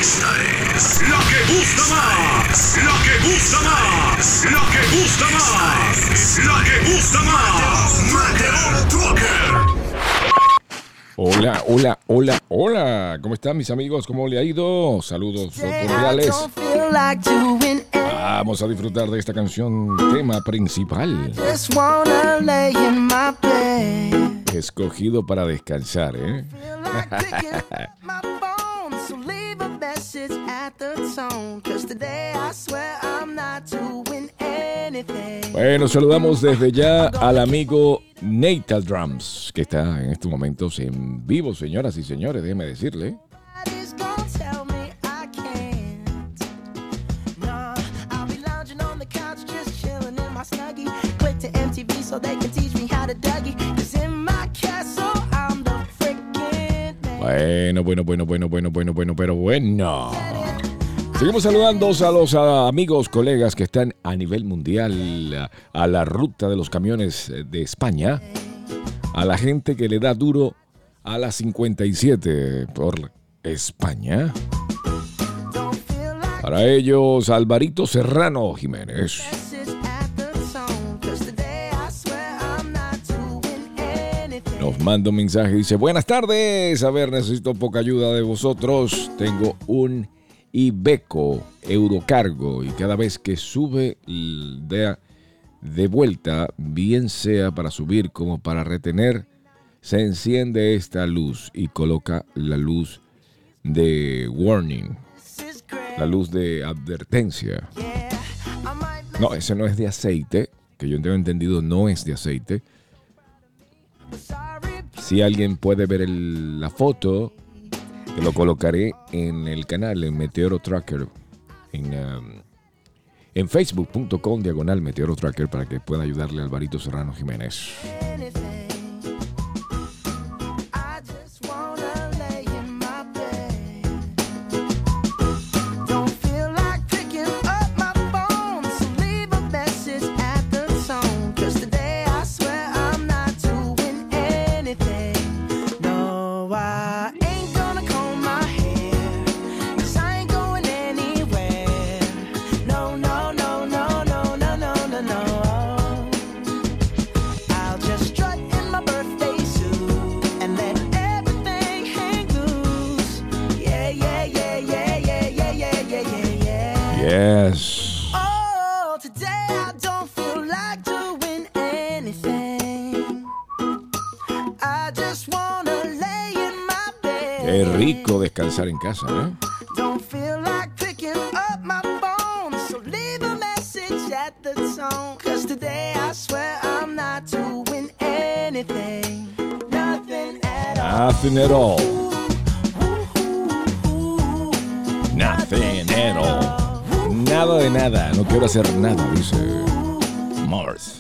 Esta es la que gusta más. La que gusta más. La que gusta más. La que gusta más. Meteoro Trucker. Hola, hola, hola, hola. ¿Cómo están mis amigos? ¿Cómo le ha ido? Saludos cordiales. Vamos a disfrutar de esta canción, tema principal. Escogido para descansar, ¿eh? Bueno, saludamos desde ya al amigo Natal Drums, que está en estos momentos en vivo, señoras y señores, déjeme decirle. Bueno. Seguimos saludando a los amigos, colegas que están a nivel mundial, a la ruta de los camiones de España, a la gente que le da duro a la 57 por España. Para ellos, Alvarito Serrano Jiménez. Nos manda un mensaje y dice: buenas tardes, a ver, necesito poca ayuda de vosotros. Tengo un Iveco Eurocargo y cada vez que sube de vuelta, bien sea para subir como para retener, se enciende esta luz y coloca la luz de warning, la luz de advertencia. No, ese no es de aceite, que yo tengo entendido no es de aceite. Si alguien puede ver la foto, que lo colocaré en el canal, en Meteoro Trucker, en facebook.com/Meteoro Trucker, para que pueda ayudarle a Alvarito Serrano Jiménez. Yes. Oh, today I don't feel like doing anything. I just wanna lay in my bed. Qué rico descansar en casa, ¿eh? Don't feel like picking up my phone, so leave a message at the tone. 'Cause today I swear I'm not doing anything. Nothing at all. Nothing at all. Nothing at all. Nada de nada, no quiero hacer nada, dice Mars.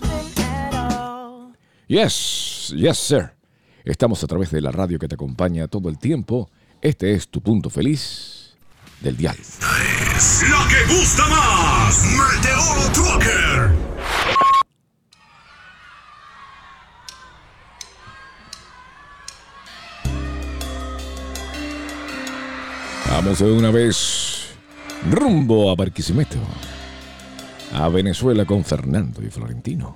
Yes, yes, sir. Estamos a través de la radio que te acompaña todo el tiempo. Este es tu punto feliz del dial. Es la que gusta más. Meteoro Trucker. Vamos de una vez rumbo a Barquisimeto, a Venezuela con Fernando y Florentino.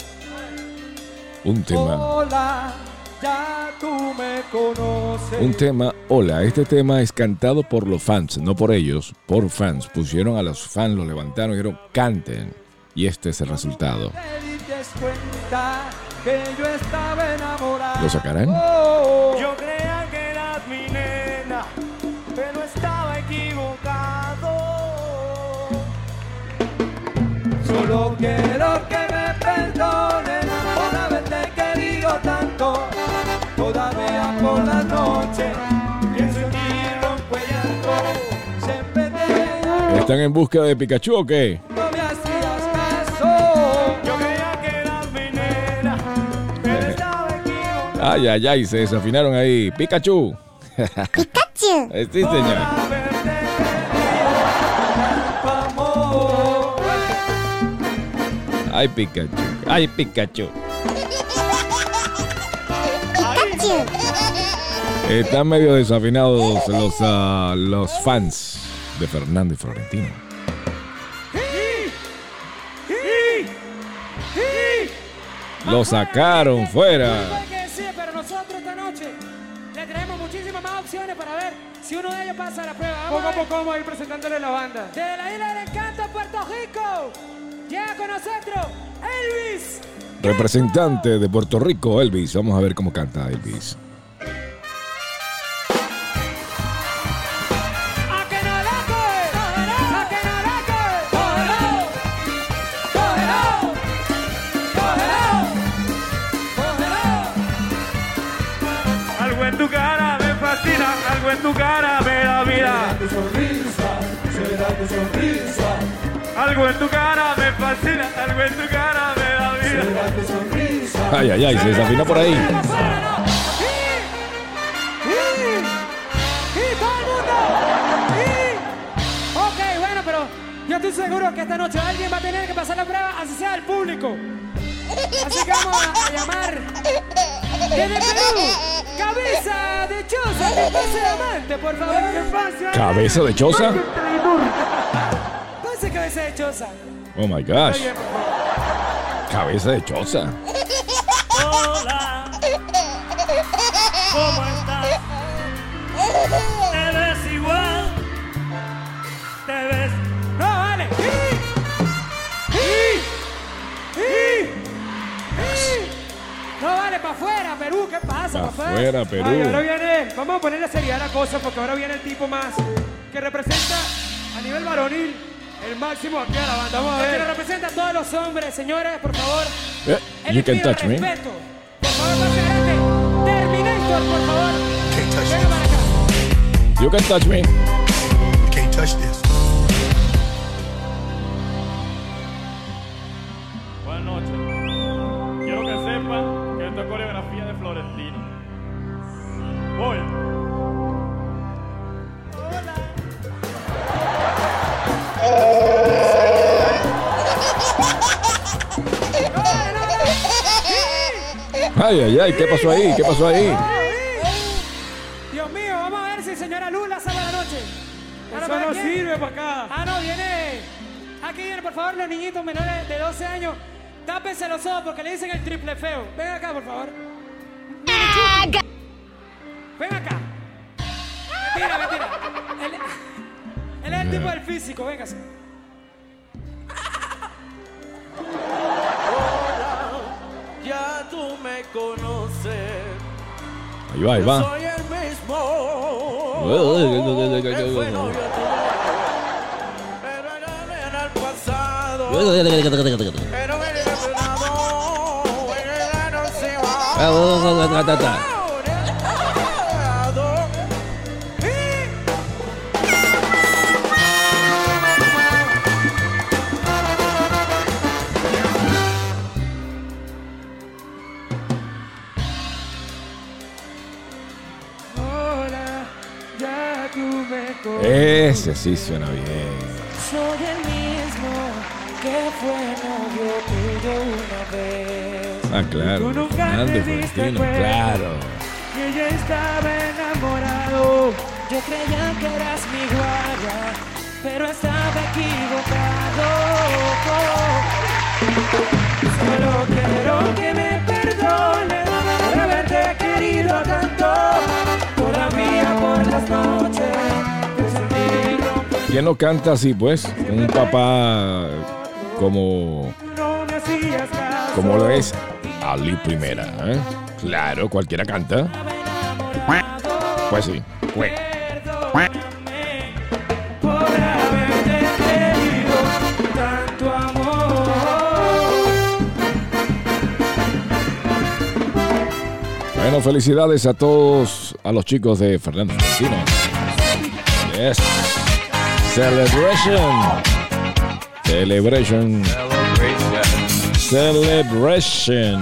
Un tema. Hola, ya tú me conoces. Un tema, hola. Este tema es cantado por los fans, no por ellos, por fans. Pusieron a los fans, los levantaron y dijeron, canten. Y este es el resultado. Te diste cuenta que yo estaba enamorado. ¿Lo sacarán? Yo creía que eras mi nena, pero estaba equivocado. Solo quiero que me perdonen por haberte querido tanto. Todavía por la noche pienso en ti y rompo el llanto. Siempre te veía. ¿Están en busca de Pikachu o qué? No me hacías caso. Yo creía que eras mi nena, pero estaba equivocado. Ay, ay, ay, se desafinaron ahí. Pikachu. Pikachu. Sí, señor. Ay, Pikachu. Ay, Pikachu. Pikachu. Están medio desafinados los fans de Fernando y Florentino. Lo sacaron fuera. Pero nosotros esta noche le traemos muchísimas más opciones para ver si uno de ellos pasa la prueba. Poco a poco vamos a ir presentándole la banda. De la Isla del Encanto, Puerto Rico, llega con nosotros Elvis. Representante de Puerto Rico, Elvis. Vamos a ver cómo canta Elvis. Algo en tu cara me da vida. Tu sonrisa, será tu sonrisa. Algo en tu cara me fascina. Algo en tu cara me da vida. Será tu sonrisa. Ay, ay, ay, se desafinó por ahí. Y todo el mundo. Ok, bueno, pero yo estoy seguro que esta noche alguien va a tener que pasar la prueba, así sea el público. Así que vamos a llamar desde Perú, Cabeza de Choza, que pase amante, por favor. ¿Cabeza de choza? Pase Cabeza de Choza. Oh my gosh. Cabeza de choza. Hola, ¿cómo estás? Te ves igual, te ves. No, vale. No, vale, para afuera, Perú, ¿qué pasa? Pa' afuera, Perú. Ay, ahora viene, vamos a ponerle seriedad a la cosa porque ahora viene el tipo más que representa a nivel varonil el máximo aquí a la banda. Vamos a El que ver. lo representa a todos los hombres, señores, por favor. You Les can pido touch me. respeto. Por favor, pase adelante. Terminator, por favor. Can't touch Venga para acá. You can touch me. You can't touch this. Buenas noches. Quiero que sepan que esto es coreografía de Florentino. Voy. Ay, ay, ay, ¿qué pasó ahí? ¿Qué pasó ahí? Dios mío, vamos a ver si señora Lula salva la noche. Eso no sirve para acá. Ah, no, viene. Aquí vienen, por favor, los niñitos menores de 12 años. Tápense los ojos porque le dicen el triple feo. Ven acá, por favor. Ven acá. Mentira, mentira. Él es el tipo del físico, véngase. Ya tú me conoces. Ahí va, ahí va. Soy el mismo. Que fue novio tuyo. Pero era en el pasado. Pero me enamoró en el año se va. Hola, ya tú me conoces. Ese sí suena bien. Soy el mismo que fue novio tuyo una vez. Ah, claro. Tú nunca Fernando te y diste Florentino, cuenta. claro. Que ella estaba enamorado. Yo creía que eras mi guardia, pero estaba equivocado. Solo quiero que me perdones por haberte querido tanto. Todavía por las noches te sentí romper. ¿Quién no canta así, pues? Un papá como No me hacías caso. como lo es Ali Primera, ¿eh? Claro, cualquiera canta. Pues sí. Perdóname por haberte querido tanto amor. Bueno, felicidades a todos, a los chicos de Fernando Florentino. Yes. Celebration. Celebration. Celebration.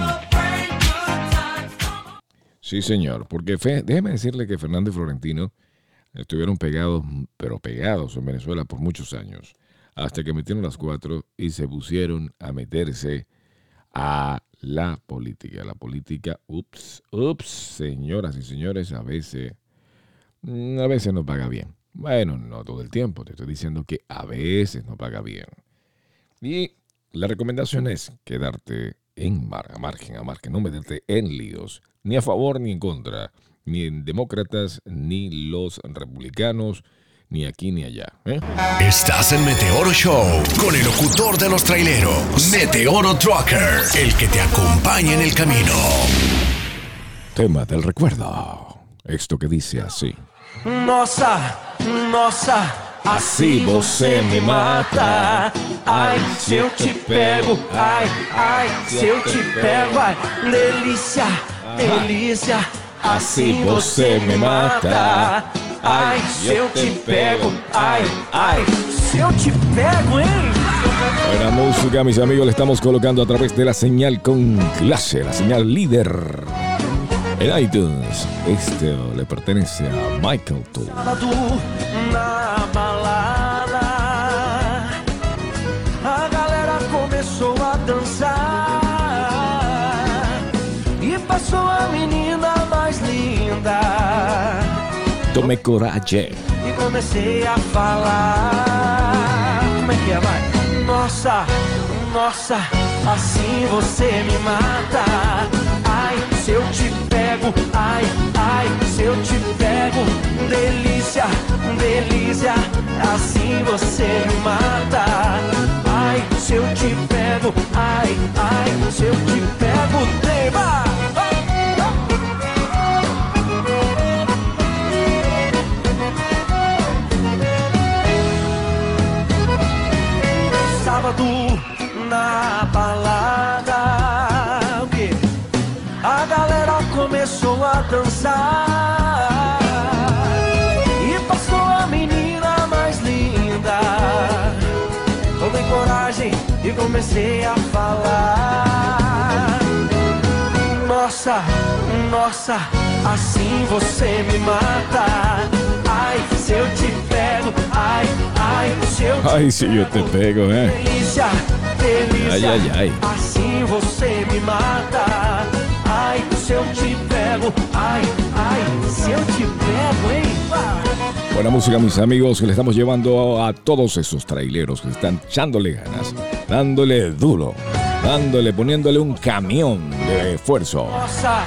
Sí, señor, porque déjeme decirle que Fernando y Florentino estuvieron pegados, pero pegados en Venezuela por muchos años, hasta que metieron las 4 y se pusieron a meterse a la política. La política, señoras y señores, a veces no paga bien. Bueno, no todo el tiempo, te estoy diciendo que a veces no paga bien. Y la recomendación es quedarte a margen, no meterte en líos, ni a favor ni en contra, ni en demócratas, ni los republicanos, ni aquí ni allá. Estás en Meteoro Show con el locutor de los traileros, Meteoro Trucker, el que te acompaña en el camino. Tema del recuerdo. Esto que dice así. Nossa, Assim você me mata. Ai, se eu te pego, ai, se eu te pego, ai, delícia, delícia. Assim você me mata. Ai, se eu te pego, ai, se eu te pego, hein? Buena música, mis amigos, le estamos colocando a través de la señal con clase, la señal líder en iTunes. Esto le pertenece a Michael Toole. Na balada, a galera começou a dançar e passou a menina mais linda. Tome coragem. E comecei a falar. Como é que é, vai? Nossa, assim você me mata. Ai, se eu te pego, ai, se eu te pego. Delícia, delícia, assim você me mata. Ai, se eu te pego, ai, se eu te pego, tema. Sábado na balada, a galera começou a dançar e passou a menina mais linda. Tomei coragem e comecei a falar. Nossa, assim você me mata. Ai, se eu te pego, ai, se eu te pego. Ay, si yo te pego, Delícia, delícia. Ay. Assim você me mata. Ai, se eu te pego, ai, se eu te pego, hein? Buena música, mis amigos, que le estamos llevando a todos esos traileros que están echándole ganas, dándole duro, poniéndole un camión de esfuerzo. Nossa,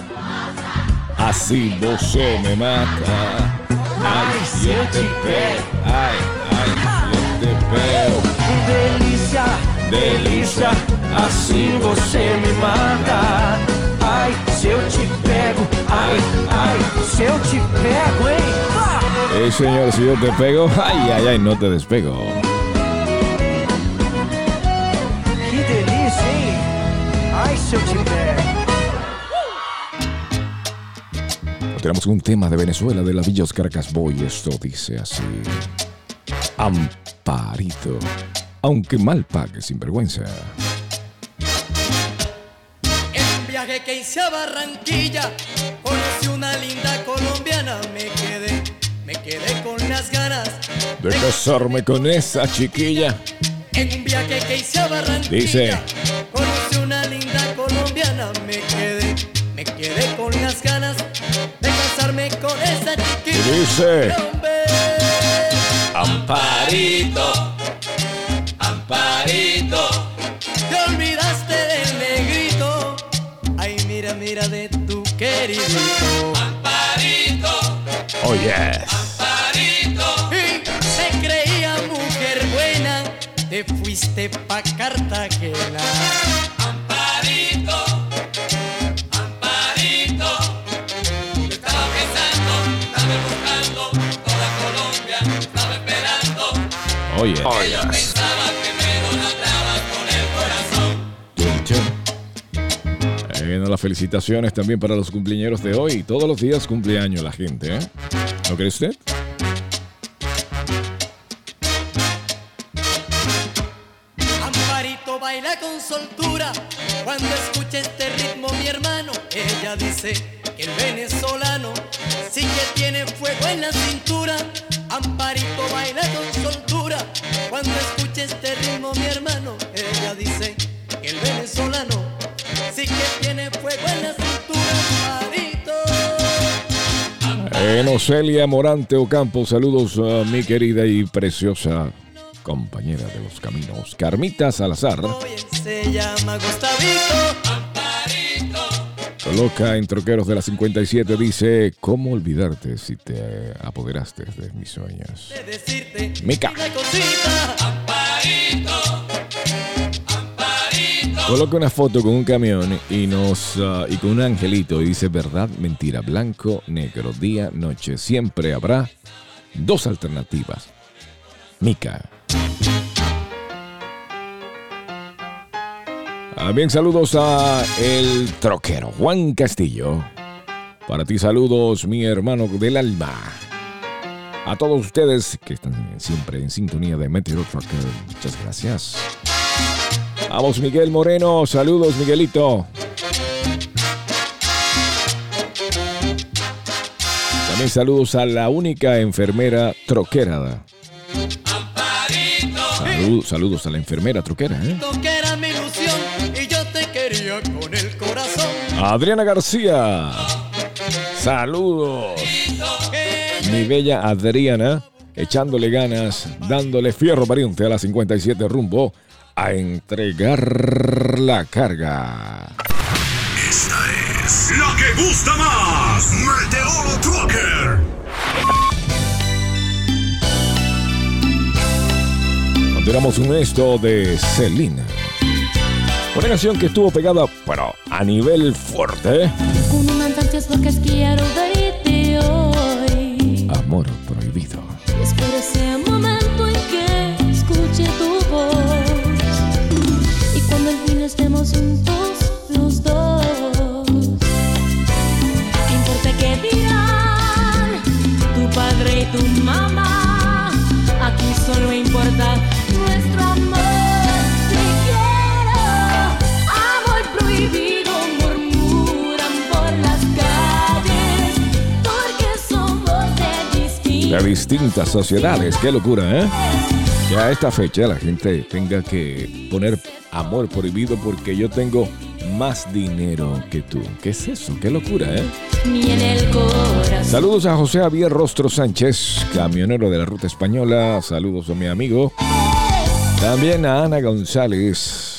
Así você me mata. ai, se eu te pego. Ay, yo te pego. Delícia, delícia. Assim você me mata. Ai, se eu te pego, ai, se eu te pego, hein? Señor, si yo te pego, ay, no te despego. Que delícia, hein? Ai, se eu te pego. Tenemos un tema de Venezuela, de la Villa Caracas Boy. Esto dice así: Amparito, aunque mal pague sin vergüenza. En un viaje que hice a Barranquilla, conocí una linda colombiana. Me quedé con las ganas de casarme con esa chiquilla. En un viaje que hice a Barranquilla, dice, conocí una linda colombiana. Me quedé con las ganas de casarme con esa chiquilla. Y dice, Amparito, Amparito, te olvidaste del negrito. Ay, mira de tu querido Amparito. Oh yes. Amparito, y te creía mujer buena, te fuiste pa' Cartagena. Amparito, Amparito, te estaba pensando, estaba buscando, toda Colombia estaba esperando. Oh yes. Ella pensaba que me idolatrabas con el corazón. Bueno, las felicitaciones también para los cumpleaños de hoy. Todos los días cumpleaños la gente, ¿eh? ¿No cree usted? Amparito baila con soltura cuando escucha este ritmo, mi hermano. Ella dice que el venezolano sí que tiene fuego en la cintura. Amparito baila con soltura cuando escucha este ritmo, mi hermano. Ella dice que el venezolano sí sí que tiene fuego en la cintura, Amparito. Ocelia Morante Ocampo, saludos a mi querida y preciosa compañera de los caminos, Carmita Salazar. Se llama Gustavito. Coloca en Troqueros de la 57, dice: ¿cómo olvidarte si te apoderaste de mis sueños? Mica. Coloca una foto con un camión y con un angelito y dice: verdad, mentira, blanco, negro, día, noche. Siempre habrá dos alternativas. Mica. Bien, saludos a el troquero Juan Castillo. Para ti saludos, mi hermano del alma. A todos ustedes que están siempre en sintonía de Meteor Trucker, muchas gracias. Vamos, Miguel Moreno, saludos, Miguelito. También saludos a la única enfermera troquera. Saludos a la enfermera troquera, Que era mi ilusión y yo te quería con el corazón. Adriana García. Saludos. Mi bella Adriana, echándole ganas, dándole fierro pariente a la 57 rumbo a entregar la carga. Esta es la que gusta más. Meteoro Trucker. Continuamos un esto de Selena. Una canción que estuvo pegada, pero a nivel fuerte. Con un montón de lo que quiero verte hoy. Amor prohibido. Espero ese momento en que escuche tu voz. Y cuando al fin estemos juntos los dos. ¿Qué importa qué dirán tu padre y tu mamá? Aquí solo importa nuestro amor. Te quiero, amor prohibido, murmuran por las calles, porque somos de distintas sociedades. Qué locura, ¿eh? Que a esta fecha la gente tenga que poner amor prohibido porque yo tengo más dinero que tú. ¿Qué es eso? Qué locura, ¿eh? Ni en el corazón. Saludos a José Javier Rostro Sánchez, camionero de la ruta española. Saludos a mi amigo. También a Ana González.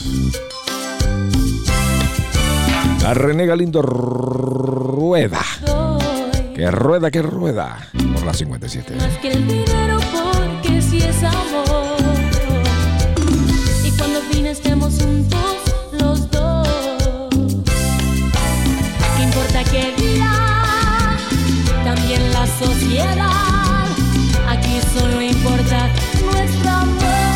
A René Galindo Rueda. Que rueda, que rueda. Por la 57. Más que el dinero, porque si es amor. Y cuando al fin estemos juntos los dos. ¿Qué importa qué dirá? También la sociedad. Aquí solo importa nuestro amor.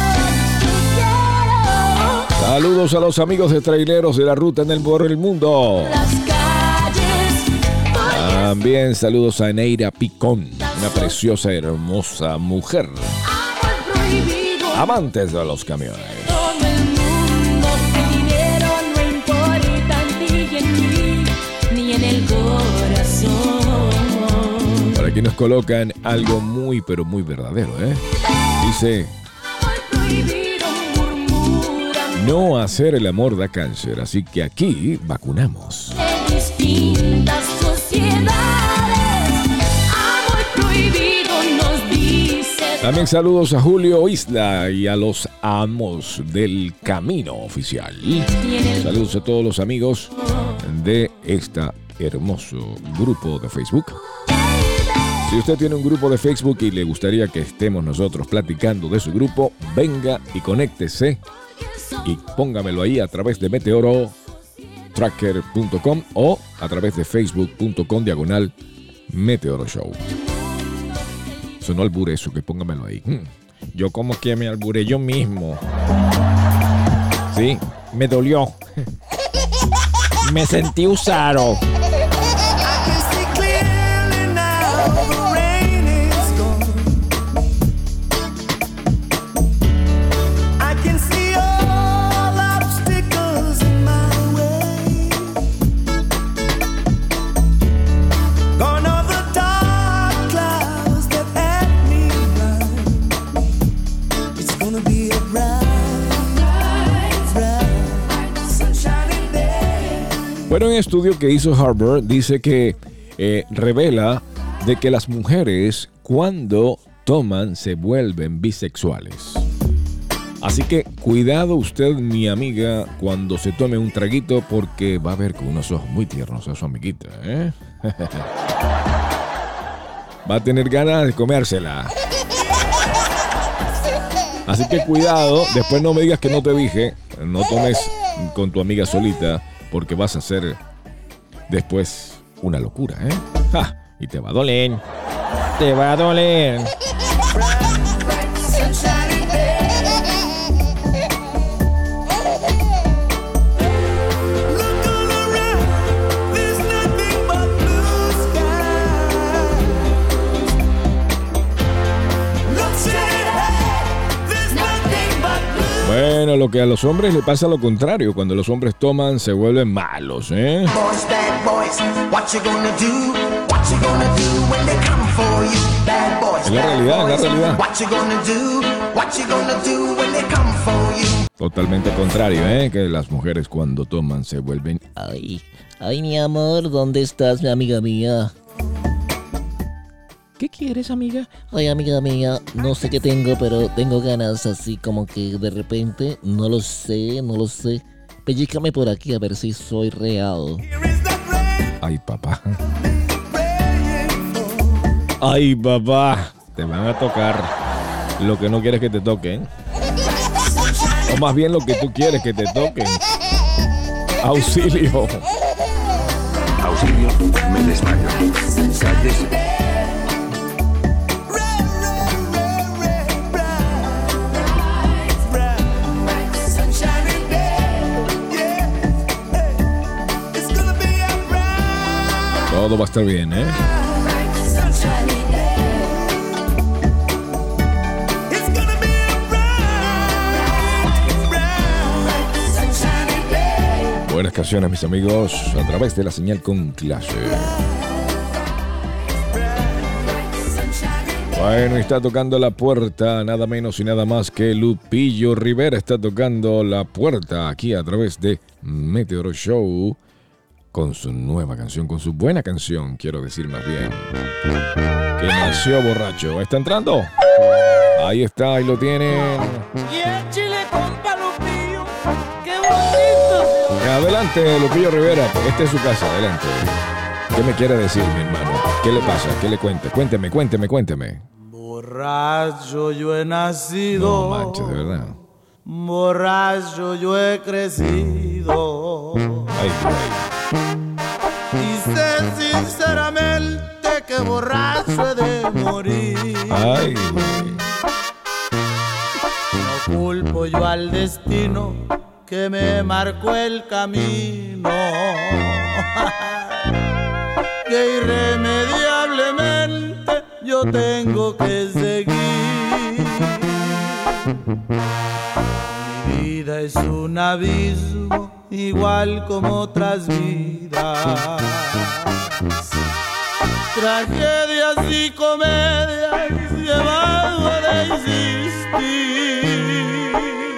Saludos a los amigos de traileros de la ruta por el mundo. Las calles. También saludos a Neira Picón, una preciosa, hermosa mujer. Amantes de los camiones. Todo el mundo, el dinero no importa en ti y en mí, ni en el corazón. Por aquí nos colocan algo muy, pero muy verdadero, ¿eh? Dice: no hacer el amor da cáncer, así que aquí vacunamos. De distintas sociedades, amor prohibido nos dice. También saludos a Julio Isla y a los amos del camino oficial. Saludos a todos los amigos de este hermoso grupo de Facebook. Si usted tiene un grupo de Facebook y le gustaría que estemos nosotros platicando de su grupo, venga y conéctese y póngamelo ahí a través de meteorotracker.com o a través de facebook.com/Meteoro Show. Sonó albure eso, que póngamelo ahí. Yo como que me alburé yo mismo. Sí, me dolió. Me sentí usado. Bueno, un estudio que hizo Harvard dice que revela de que las mujeres cuando toman se vuelven bisexuales. Así que cuidado usted, mi amiga, cuando se tome un traguito, porque va a ver con unos ojos muy tiernos a su amiguita, ¿eh? Va a tener ganas de comérsela. Así que cuidado, después no me digas que no te dije, no tomes con tu amiga solita, porque vas a hacer después una locura, ¿eh? ¡Ja! Y te va a doler. Te va a doler. Bueno, lo que a los hombres le pasa lo contrario. Cuando los hombres toman, se vuelven malos, ¿eh? Es la realidad, es la realidad. Totalmente contrario, ¿eh? Que las mujeres cuando toman se vuelven... Ay, mi amor, ¿dónde estás, mi amiga mía? ¿Qué quieres, amiga? Ay, amiga mía, no sé qué tengo, pero tengo ganas así como que de repente, no lo sé. Pellícame por aquí a ver si soy real. Ay, papá. Ay, papá. Te van a tocar lo que no quieres que te toquen. O más bien lo que tú quieres que te toquen. Auxilio. Auxilio, me desmayo. Cállese. Todo va a estar bien, ¿eh? Buenas canciones, mis amigos, a través de la señal con clase. Bueno, está tocando la puerta, nada menos y nada más que Lupillo Rivera está tocando la puerta aquí a través de Meteoro Show. Con su nueva canción, con su buena canción, quiero decir más bien, que nació borracho. ¿Está entrando? Ahí está, ahí lo tienen. Y el chile compa Lupillo, qué bonito. Adelante, Lupillo Rivera, esta es su casa, adelante. ¿Qué me quiere decir, mi hermano? ¿Qué le pasa? ¿Qué le cuenta? Cuénteme. Borracho yo he nacido. No manches, de verdad. Borracho yo he crecido. Ay, güey. Y sé sinceramente que borracho he de morir. Ay. No culpo yo al destino que me marcó el camino, que irremediablemente yo tengo que seguir. Mi vida es un abismo igual como otras vidas, tragedias y comedias llevado a existir.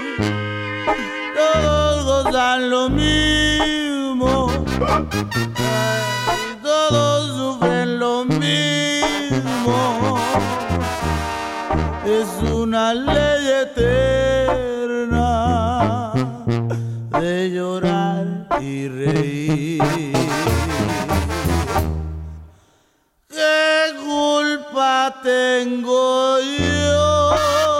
Todos gozan lo mismo y todos sufren lo mismo. Es una ley eterna de llorar y reír. ¿Qué culpa tengo yo?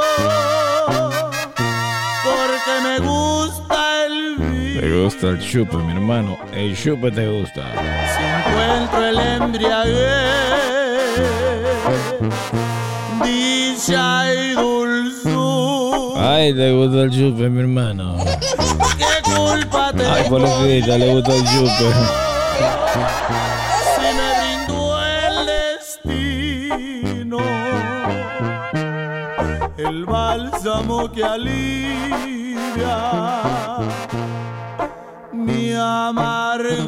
Porque me gusta el vino. Te gusta el chupe, mi hermano. El chupe te gusta. Si encuentro el embriaguez, dicha y dulzura. Ay, te gusta el chupe, mi hermano. ¿Qué culpa tengo? Ay, pobrecita, le gusta el chupe. Si me brindó el destino el bálsamo que alivia mi amargura.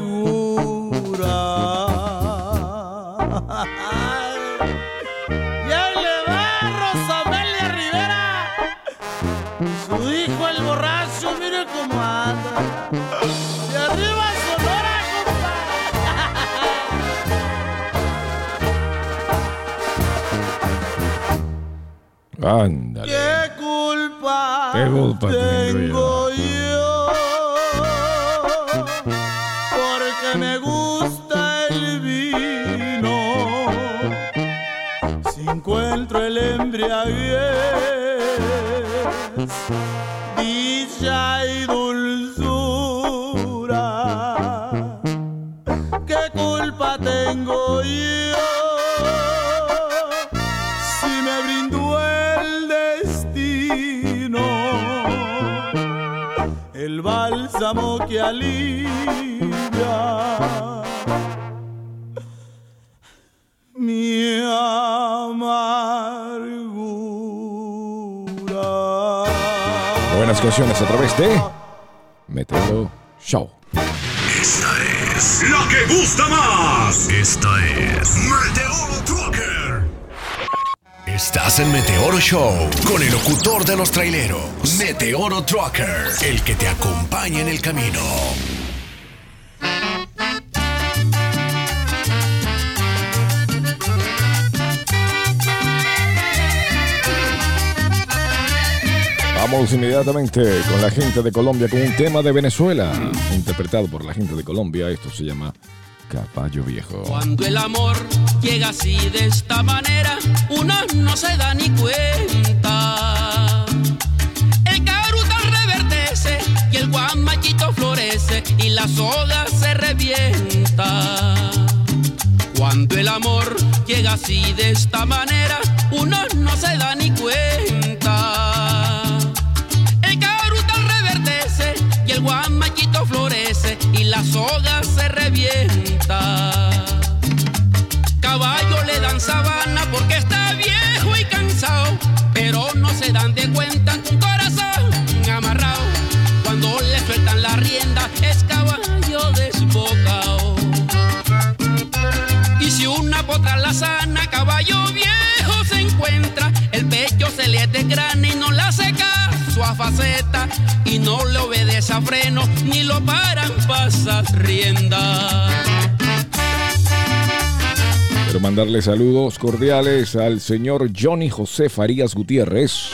Y ahí le va Rosamelia Rivera, su hijo el borracho, mire cómo anda. Y arriba Sonora, Ándale. ¿Qué culpa tengo yo? Porque me gusta el vino. Si encuentro el embriaguez, dicha y dulzura. ¿Qué culpa tengo yo? Si me brindó el destino el bálsamo que alivia mi amargura. Buenas canciones a través de Meteoro Show. Esta es la que gusta más. Esta es Meteoro Trucker. Estás en Meteoro Show con el locutor de los traileros, Meteoro Trucker, el que te acompaña en el camino. Vamos inmediatamente con la gente de Colombia con un tema de Venezuela, interpretado por la gente de Colombia. Esto se llama Caballo Viejo. Cuando el amor llega así de esta manera, uno no se da ni cuenta. El carutal reverdece y el guamachito florece y la soga se revienta. Cuando el amor llega así de esta manera, uno no se da ni cuenta. El carutal reverdece y el guamachito florece y la soga se revienta. Caballo le dan sabana porque está viejo y cansado, pero no se dan de cuenta que un corazón amarrado, cuando le sueltan la rienda, es caballo desbocado. Y si una potra la sana, caballo viejo se encuentra, el pecho se le desgrana y no le hace caso a faceta, y no le obedece a freno, ni lo paran pasas rienda. Quiero mandarle saludos cordiales al señor Johnny José Farías Gutiérrez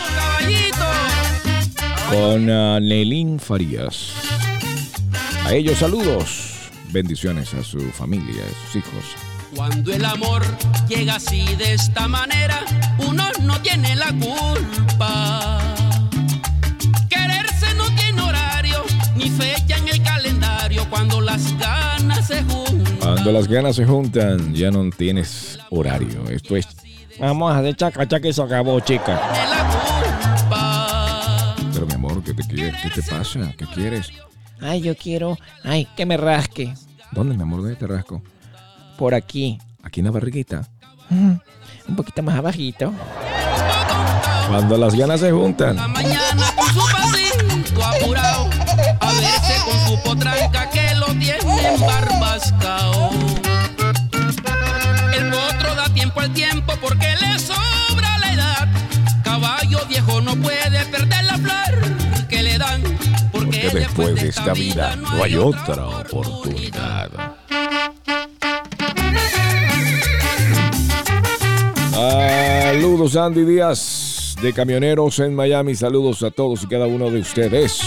con Nelín Farías. A ellos saludos, bendiciones a su familia, a sus hijos. Cuando el amor llega así de esta manera, uno no tiene la culpa. Quererse no tiene horario, ni fecha en el calendario. Cuando las ganas se juntan. Cuando las ganas se juntan, ya no tienes horario. Esto es, vamos a hacer chaca, eso acabó, chica. Pero mi amor, ¿qué te pasa? ¿Qué quieres? Ay, yo quiero, que me rasque. ¿Dónde, mi amor? ¿Dónde te rasco? Por aquí. ¿Aquí en la barriguita? Un poquito más abajito. Cuando las ganas se juntan. La mañana con su pasito apurado, a verse con su potranca que lo tiene embarbascao. El potro da tiempo al tiempo porque le sobra la edad. Caballo viejo no puede perder la flor que le dan, porque después de esta vida no hay otra oportunidad. Saludos, Andy Díaz de Camioneros en Miami. Saludos a todos y cada uno de ustedes.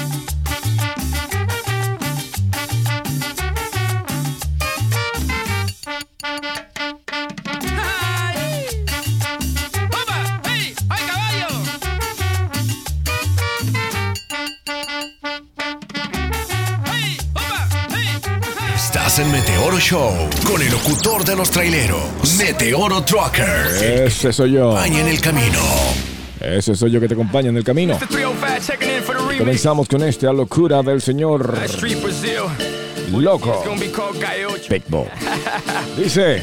Estás en Meteoro Show con el locutor de los traileros, Meteoro Trucker. Ese soy yo. Acompaña en el camino. Ese soy yo que te acompaña en el camino. Comenzamos con esta locura del señor Loco Pitbull. Dice,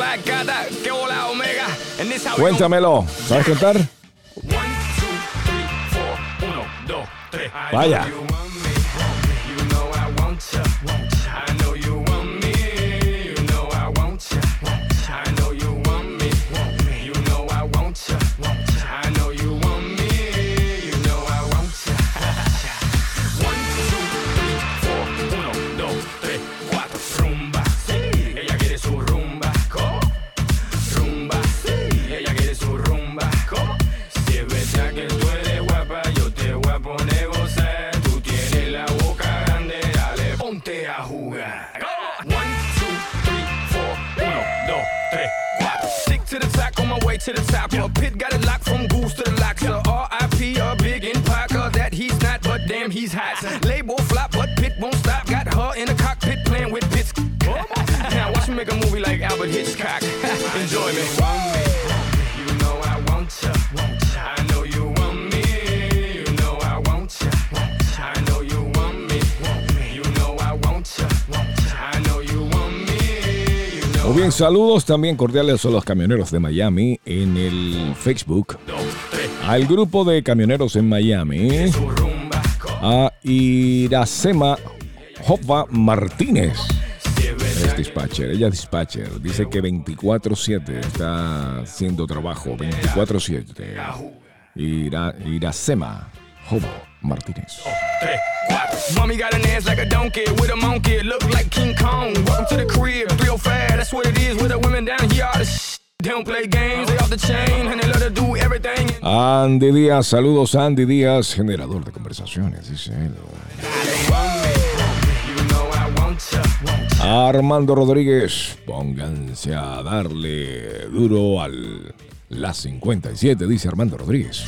cuéntamelo. ¿Sabes cantar? Vaya. to the top. Pit got it locked from goose to the locks. R.I.P. a big impact. That he's not, but damn, he's hot. Label flop, but Pit won't stop. Got her in the cockpit playing with bits. Now watch me make a movie like Albert Hitchcock. Enjoy me. You know I want you. I know you want me. You know I want you. I know you want me. You know I want you. I know you want me. Muy bien, saludos también cordiales a los camioneros de Miami en el Facebook. Al grupo de camioneros en Miami. A Iracema Jova Martínez. Es dispatcher, ella es dispatcher. Dice que 24/7 está haciendo trabajo. 24/7. Iracema Jova Martínez. 3, 4. Mommy got an ass like a donkey with a monkey. Look like King Kong. Welcome to the crib. 305. That's what it is with the women down here. All the they don't play games. They off the chain and they love to do everything. Andy Díaz, saludos a Andy Díaz, generador de conversaciones, dice él. Armando Rodríguez, pónganse a darle duro al las 57, dice Armando Rodríguez.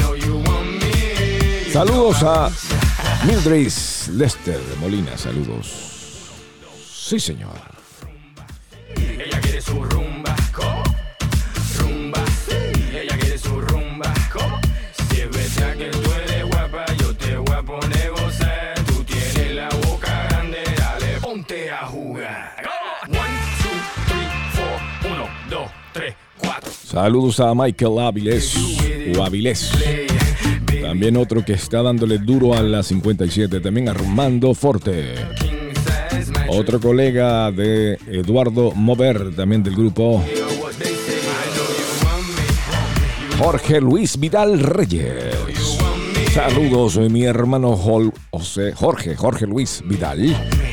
Saludos a Mildred Lester de Molina, saludos. Sí, señor. Ella quiere su rumba, rumba, ella quiere su rumba, si es verdad que tú eres guapa, yo te voy a poner gozar, tú tienes la boca grande, dale, ponte a jugar. 1, 2, 3, 4, 1, 2, 3, 4. Saludos a Michael Avilés o Avilés. También otro que está dándole duro a la 57, también Armando Forte. Otro colega de Eduardo Mover, también del grupo. Jorge Luis Vidal Reyes. Saludos, mi hermano Jorge Luis Vidal.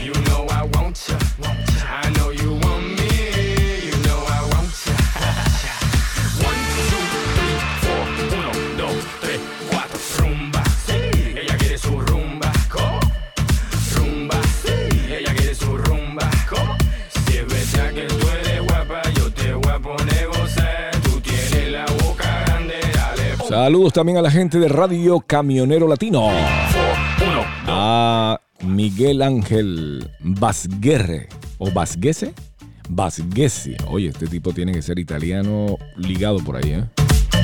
Saludos también a la gente de Radio Camionero Latino. A Miguel Ángel Vasguerre o Vasguese. Vasguese. Oye, este tipo tiene que ser italiano ligado por ahí, ¿eh?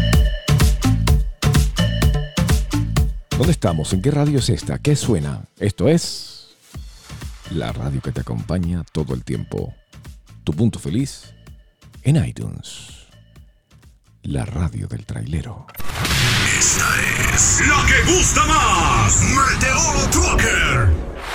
¿Dónde estamos? ¿En qué radio es esta? ¿Qué suena? Esto es la radio que te acompaña todo el tiempo. Tu punto feliz en iTunes. La radio del trailero. Esta es la que gusta más. Meteoro Trucker.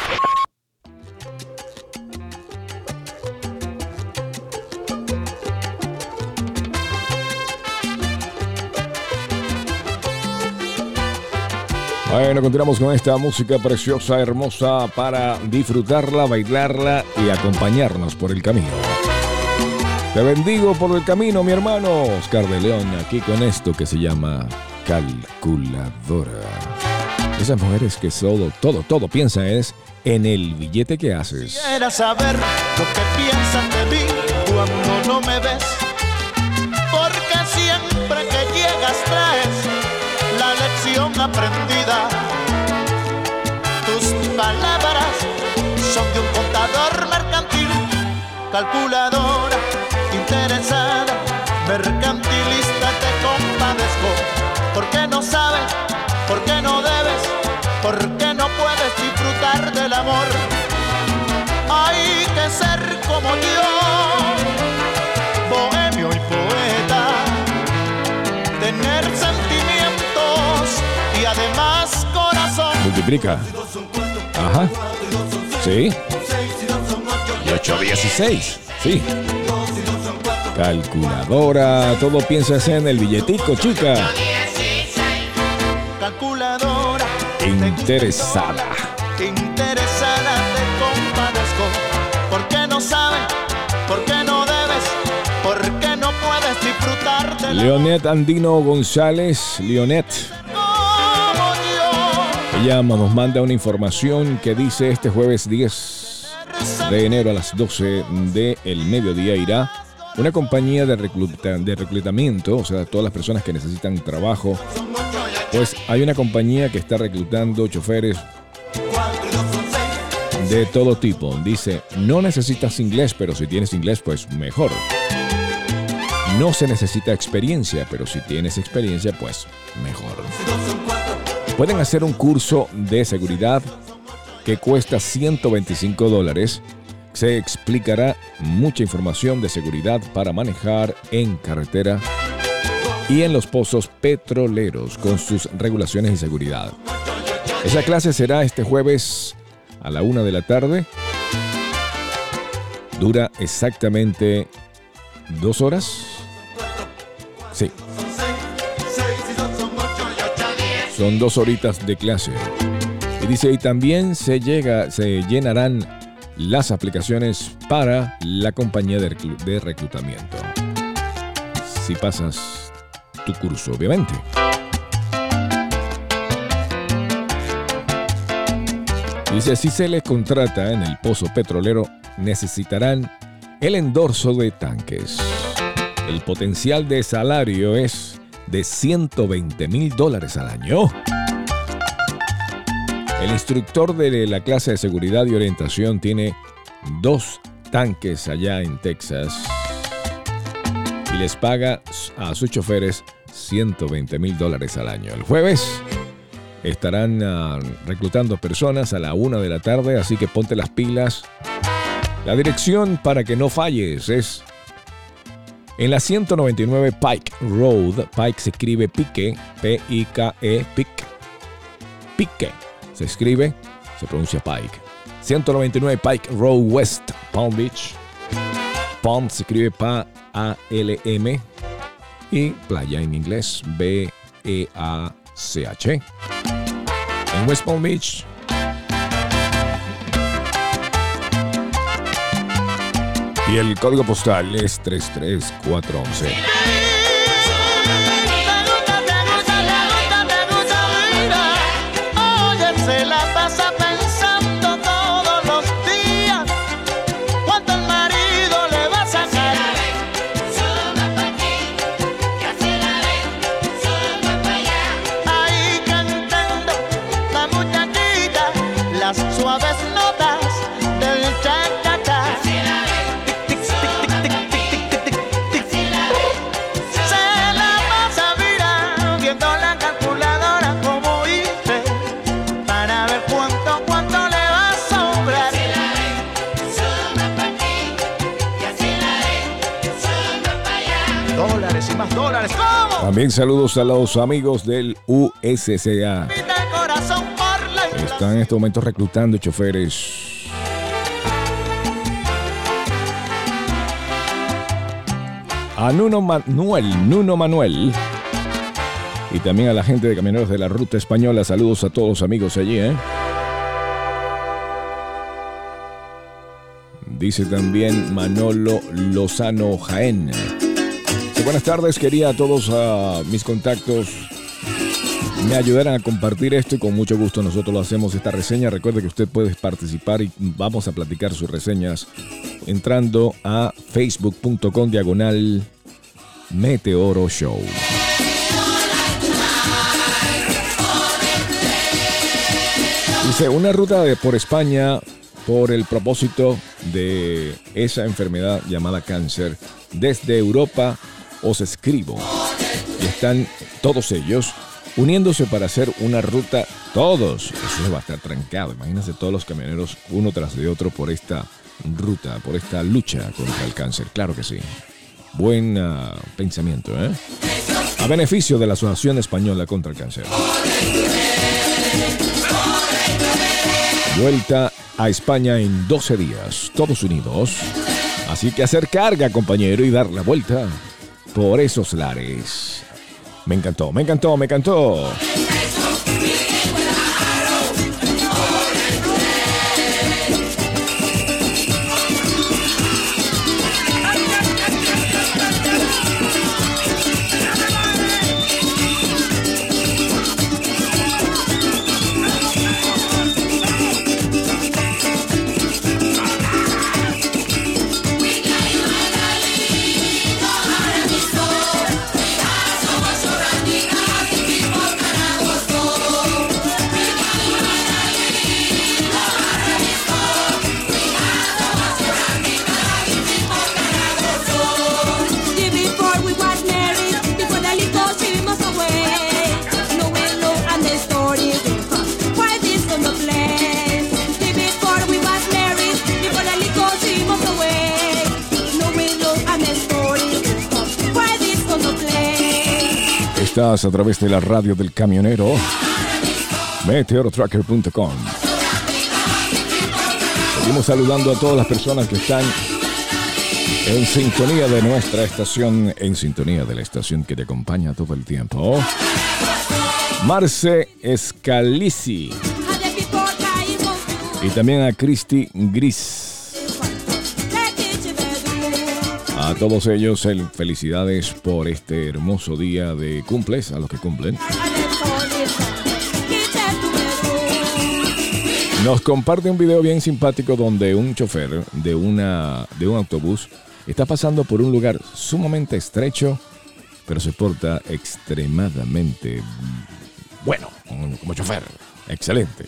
Bueno, continuamos con esta música preciosa, hermosa, para disfrutarla, bailarla y acompañarnos por el camino. Te bendigo por el camino, mi hermano Oscar de León, aquí con esto que se llama calculadora. Esas mujeres que todo piensan es en el billete que haces. Quisiera saber lo que piensas de mí cuando no me ves, porque siempre que llegas traes la lección aprendida. Tus palabras son de un contador mercantil, calculadora, interesada, mercantilista, te compadezco. ¿Por qué no sabes? ¿Por qué no debes? ¿Por qué no puedes disfrutar del amor? Hay que ser como yo, bohemio y poeta, tener sentimientos y además corazón. Multiplica. Ajá. Sí. Y 8, 16. Sí. Calculadora, todo piensas en el billetico, chica. Calculadora, interesada. Interesada, te compadezco. ¿Por qué no sabes? ¿Por qué no debes? ¿Por qué no puedes disfrutar de la... Leonet Andino González, Leonet. Ella nos manda una información que dice: este jueves 10 de enero a las 12 del mediodía irá una compañía de reclutamiento, o sea, todas las personas que necesitan trabajo, pues hay una compañía que está reclutando choferes de todo tipo. Dice, no necesitas inglés, pero si tienes inglés, pues mejor. No se necesita experiencia, pero si tienes experiencia, pues mejor. Pueden hacer un curso de seguridad que cuesta $125. Se explicará mucha información de seguridad para manejar en carretera y en los pozos petroleros con sus regulaciones de seguridad. Esa clase será este jueves a la 1 de la tarde. Dura exactamente 2 horas. Sí. Son 2 horitas de clase. Y dice, y también se llenarán las aplicaciones para la compañía de reclutamiento. Si pasas tu curso, obviamente. Dice, si se les contrata en el pozo petrolero, necesitarán el endorso de tanques. El potencial de salario es de $120,000 al año. El instructor de la clase de seguridad y orientación tiene 2 tanques allá en Texas y les paga a sus choferes $120,000 al año. El jueves estarán reclutando personas a la 1 de la tarde, así que ponte las pilas. La dirección para que no falles es en la 199 Pike Road. Pike se escribe Pique, P-I-K-E, Pique. Se pronuncia Pike. 199 Pike Road West, Palm Beach. Palm se escribe P-A-L-M. Y playa en inglés, B-E-A-C-H. En West Palm Beach. Y el código postal es 33411. Se la pasa pensando todos los días cuánto el marido le va a sacar. Ahí cantando la muchachita las suaves notas del cha-cha-cha. Se la pasa mirando, viendo la calculadora como hice, para ver cuánto le va a sobrar. Dólares y más dólares. ¿Cómo? También saludos a los amigos del USCA. Están en este momento reclutando choferes. A Nuno Manuel. Y también a la gente de Camioneros de la Ruta Española. Saludos a todos los amigos allí, Dice también Manolo Lozano Jaén. Sí, buenas tardes, quería a todos mis contactos me ayudaran a compartir esto y con mucho gusto nosotros lo hacemos esta reseña. Recuerde que usted puede participar y vamos a platicar sus reseñas entrando a facebook.com/Meteoro Show. Dice, una ruta por España por el propósito de esa enfermedad llamada cáncer. Desde Europa os escribo. Y están todos ellos uniéndose para hacer una ruta. Todos. Eso va a estar trancado. Imagínense todos los camioneros uno tras de otro por esta ruta, por esta lucha contra el cáncer. Claro que sí. Buen pensamiento, a beneficio de la Asociación Española contra el Cáncer. Vuelta a España en 12 días, todos unidos. Así que hacer carga, compañero, y dar la vuelta por esos lares. Me encantó, me encantó, me encantó. estás a través de la radio del camionero, meteorotracker.com. Seguimos saludando a todas las personas que están en sintonía de nuestra estación, en sintonía de la estación que te acompaña todo el tiempo. Marce Scalisi y también a Cristi Gris. A todos ellos, felicidades por este hermoso día de cumples, a los que cumplen. Nos comparte un video bien simpático donde un chofer de un autobús está pasando por un lugar sumamente estrecho, pero se porta extremadamente bueno como chofer. Excelente.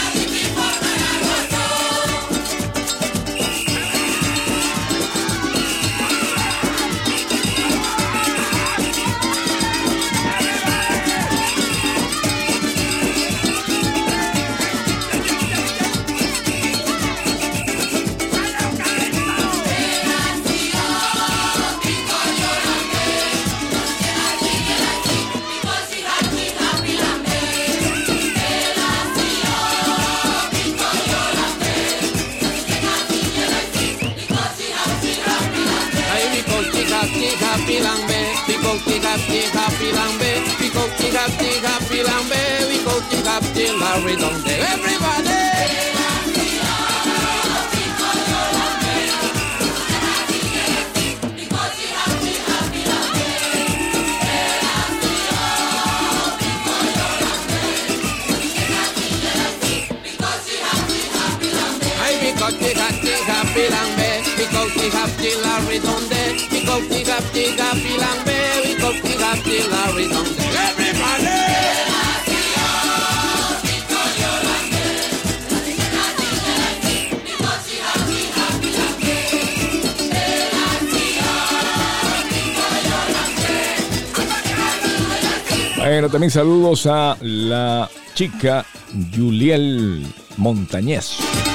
Bueno, también saludos a la chica Juliel Montañez,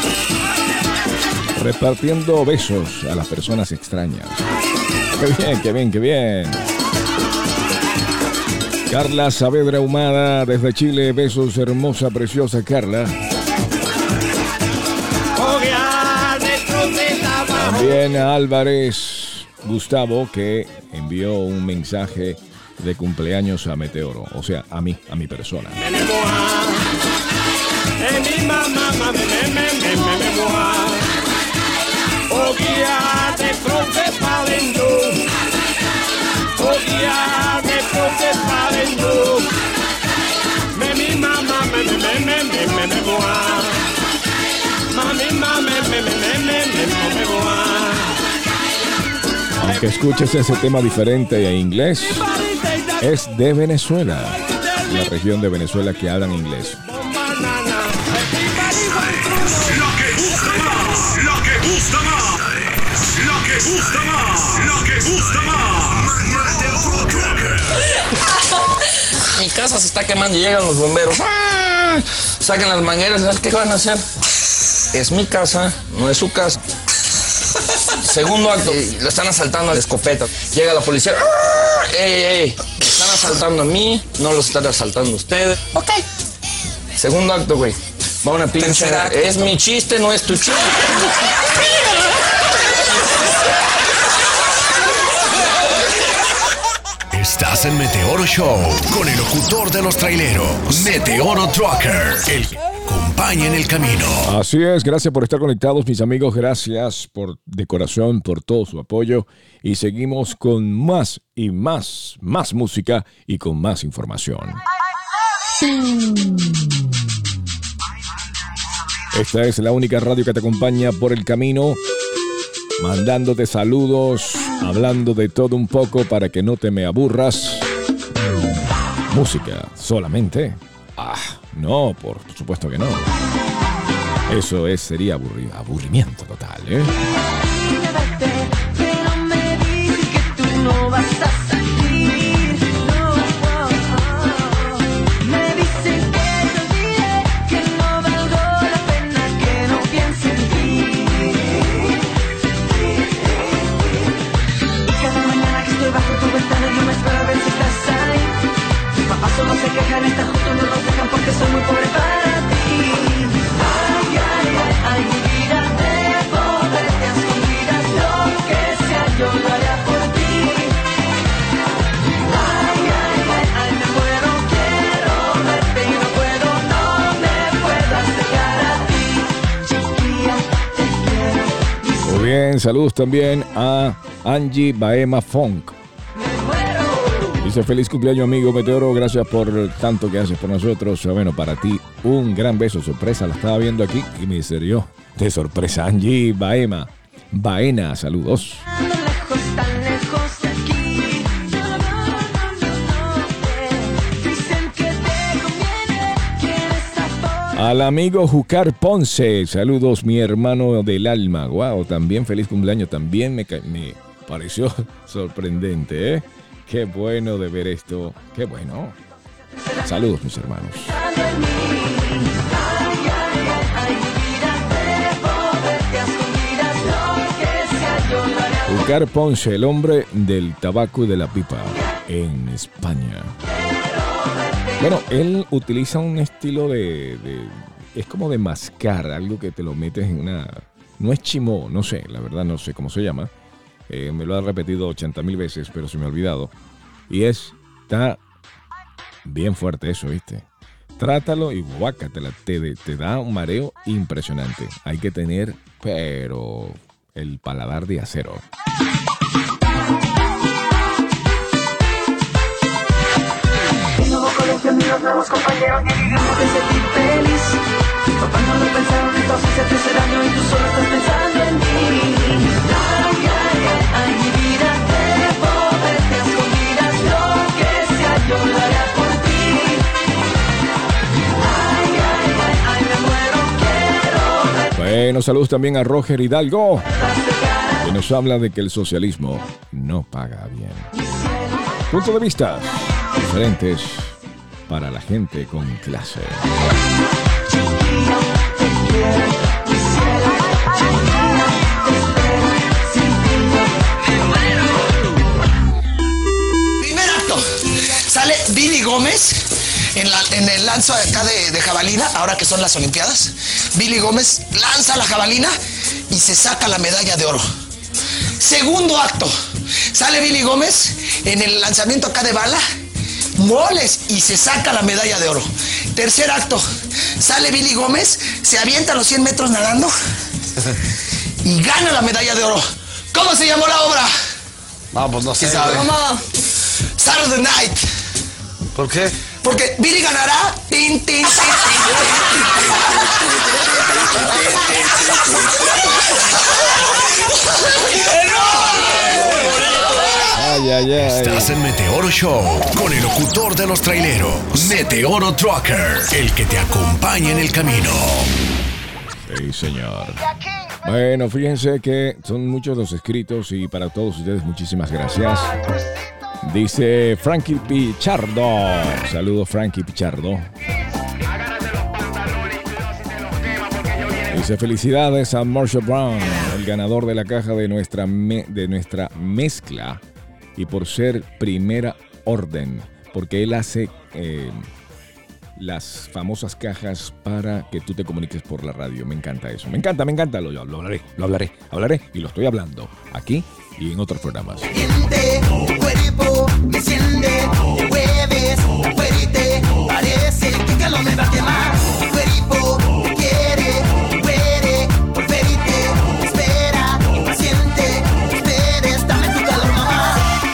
repartiendo besos a las personas extrañas. ¡Qué bien, qué bien, qué bien! Carla Saavedra Humada desde Chile, besos, hermosa, preciosa Carla. También a Álvarez Gustavo, que envió un mensaje de cumpleaños a Meteoro, o sea, a mí, a mi persona. Aunque escuches ese tema diferente en inglés, es de Venezuela, la región de Venezuela que hablan inglés. Lo que gusta más, lo que gusta más, lo que gusta más. Mi casa se está quemando y llegan los bomberos. ¡Ah! Sacan las mangueras, ¿sabes qué van a hacer? Es mi casa, no es su casa. Segundo acto, lo están asaltando a la escopeta. Llega la policía. ¡Ah! ¡Ey! Me están asaltando a mí, no los están asaltando a ustedes. Ok. Segundo acto, güey. Va una pinche. Es mi chiste, no es tu chiste. Estás en Meteoro Show con el locutor de los traileros, Meteoro Trucker, el que acompaña en el camino. Así es, gracias por estar conectados, mis amigos. Gracias de corazón por todo su apoyo. Y seguimos con más y más música y con más información. Esta es la única radio que te acompaña por el camino, mandándote saludos, hablando de todo un poco para que no te me aburras. Música solamente. No, por supuesto que no. Eso sería aburrimiento total, ¿eh? Pero me dices que tú no vas a salir. Me dices que te olvidé, que no valgo la pena, que no piense en ti. Y cada mañana que estoy bajo tu ventana yo me espero a ver si estás ahí. se quejan, están juntos, no nos dejan porque soy muy pobre para ti. Ay, ay, ay, ay, mi vida, debo verte a escondidas, lo que sea yo lo haré por ti. Ay, ay, ay, ay, me muero, quiero verte y no puedo, no me puedas dejar a ti. Chiquilla, te quiero. Muy bien, saludos también a Angie Baema Funk. Dice feliz cumpleaños amigo Meteoro, gracias por tanto que haces por nosotros. Bueno, para ti un gran beso, sorpresa, la estaba viendo aquí y me dice yo, de sorpresa Angie Baema. Baena, saludos. Lejos, tan lejos de aquí. Dicen que te conviene, quieres apoyar. Al amigo Jucar Ponce, saludos mi hermano del alma. Wow, también feliz cumpleaños, también me pareció sorprendente, ¿eh? Qué bueno de ver esto, qué bueno. Saludos mis hermanos. Jucar Ponce, el hombre del tabaco y de la pipa en España. Bueno, él utiliza un estilo es como de mascar, algo que te lo metes en una... No es chimó, no sé, la verdad no sé cómo se llama. Me lo ha repetido 80,000 veces, pero se me ha olvidado. Y está bien fuerte eso, ¿viste? Trátalo y guácatela, te da un mareo impresionante. Hay que tener, pero el paladar de acero. Nuevo colegio, ni los nuevos compañeros, ni digamos de sentir feliz. Papá no lo pensaron, entonces el tercer año y tú solo estás pensando en mí. Ay, ay, ay, ay, mi vida, debo verte a escondidas, lo que sea yo lo haré por ti. Ay, ay, ay, ay, me muero, quiero verte. Bueno, saludos también a Roger Hidalgo, que nos habla de que el socialismo no paga bien. Punto de vista diferentes para la gente con clase. Primer acto. Sale Billy Gómez en el lanzo acá de jabalina, ahora que son las Olimpiadas. Billy Gómez lanza la jabalina y se saca la medalla de oro. Segundo acto. Sale Billy Gómez en el lanzamiento acá de bala, moles y se saca la medalla de oro. Tercer acto. Sale Billy Gómez, se avienta los 100 metros nadando y gana la medalla de oro. ¿Cómo se llamó la obra? No, pues no sé. ¿Quién sabe? ¿Cómo? Saturday Night. ¿Por qué? Porque Billy ganará. Tin, tin, tin, tin, Ay, ay, ay. Estás en Meteoro Show con el locutor de los traileros, Meteoro Trucker, el que te acompaña en el camino. Sí, señor. Bueno, fíjense que son muchos los escritos y para todos ustedes muchísimas gracias. Dice Frankie Pichardo. Saludos, Frankie Pichardo. Dice felicidades a Marshall Brown, el ganador de la caja de nuestra mezcla, y por ser primera orden, porque él hace las famosas cajas para que tú te comuniques por la radio. Me encanta eso, me encanta, lo hablaré y lo estoy hablando aquí y en otros programas. Cuerpo, me enciende, te mueves, fuerte, parece que calor me va a quemar. Cuerpo, quiere, muere, por verte, espera, impaciente, esperes, dame tu calor, mamá.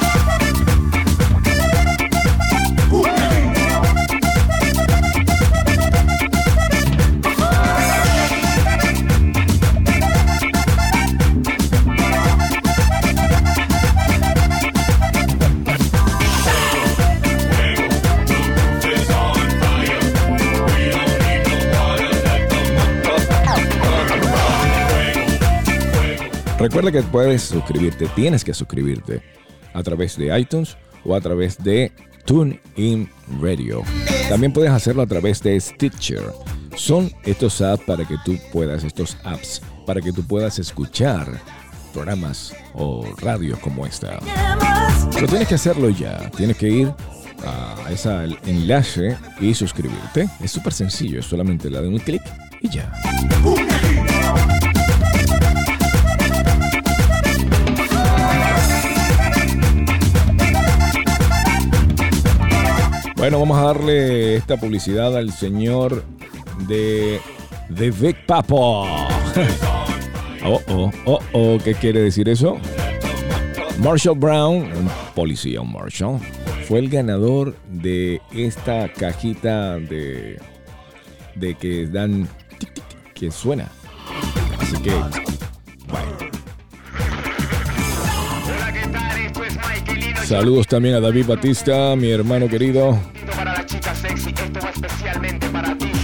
Recuerda que puedes suscribirte, tienes que suscribirte a través de iTunes o a través de TuneIn Radio. También puedes hacerlo a través de Stitcher. Son estos apps para que tú puedas escuchar programas o radios como esta. Pero tienes que hacerlo ya. Tienes que ir a ese enlace y suscribirte. Es súper sencillo, es solamente le das un clic y ya. Bueno, vamos a darle esta publicidad al señor de Big Papo. ¿Qué quiere decir eso? Marshall Brown, un policía, un Marshall, fue el ganador de esta cajita de que dan tic, tic, que suena. Así que, bueno. Saludos también a David Batista, mi hermano querido. Para la chica sexy, esto va especialmente para ti.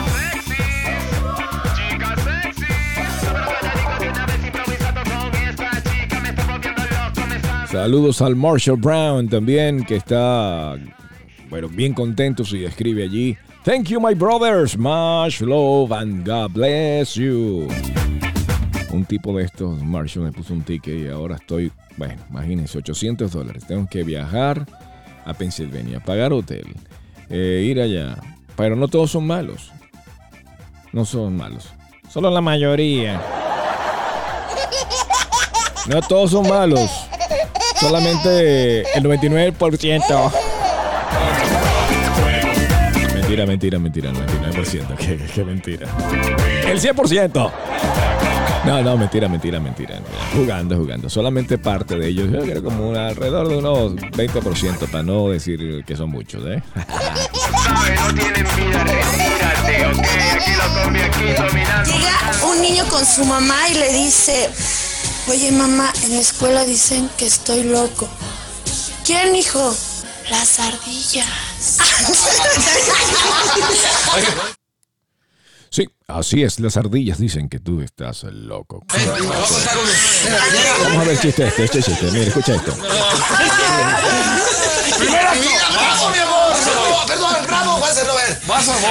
Saludos al Marshall Brown también, que está, bueno, bien contento y escribe allí: Thank you, my brothers, much love and God bless you. Un tipo de estos, Marshall, me puso un ticket y ahora estoy, bueno, imagínense, $800. Tengo que viajar a Pensilvania, pagar hotel, ir allá. Pero no todos son malos. No son malos. Solo la mayoría. No todos son malos. Solamente el 99%. Mentira, el 99%. Qué mentira. El 100%. No, mentira. Jugando. Solamente parte de ellos. Yo creo como alrededor de unos 20%, para no decir que son muchos, ¿eh? No tienen vida, retírate, ok. Aquí lo comí, aquí dominando. Llega un niño con su mamá y le dice: oye, mamá, en la escuela dicen que estoy loco. ¿Quién, hijo? Las ardillas. Sí, así es. Las ardillas dicen que tú estás loco. Vamos a ver el chiste este. Mira, escucha esto. Primero, bravo, mi amor. Perdón, bravo, vas a Robert. Vas a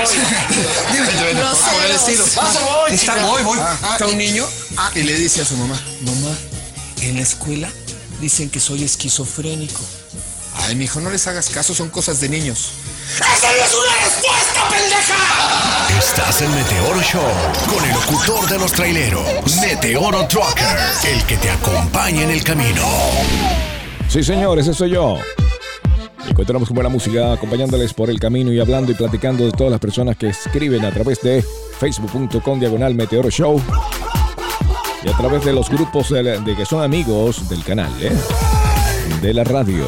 voy. Está un niño y le dice a su mamá: mamá, en la escuela dicen que soy esquizofrénico. Ay, mijo, no les hagas caso, son cosas de niños. ¡Esa no es una respuesta, pendeja! Estás en Meteoro Show con el locutor de los traileros, Meteoro Trucker, el que te acompaña en el camino. Sí, señores, ese soy yo. Y continuamos con buena música, acompañándoles por el camino y hablando y platicando de todas las personas que escriben a través de facebook.com/Meteoro Show y a través de los grupos de que son amigos del canal, de la radio.